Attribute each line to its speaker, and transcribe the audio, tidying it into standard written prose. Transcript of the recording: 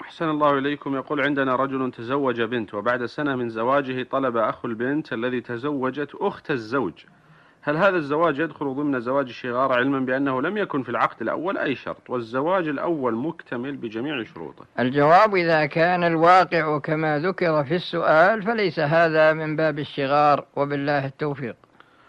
Speaker 1: أحسن الله إليكم. يقول عندنا رجل تزوج بنت، وبعد سنة من زواجه طلب أخو البنت الذي تزوجت أخت الزوج، هل هذا الزواج يدخل ضمن زواج الشغار، علما بأنه لم يكن في العقد الأول أي شرط والزواج الأول مكتمل بجميع شروطه؟
Speaker 2: الجواب: إذا كان الواقع كما ذكر في السؤال فليس هذا من باب الشغار، وبالله التوفيق.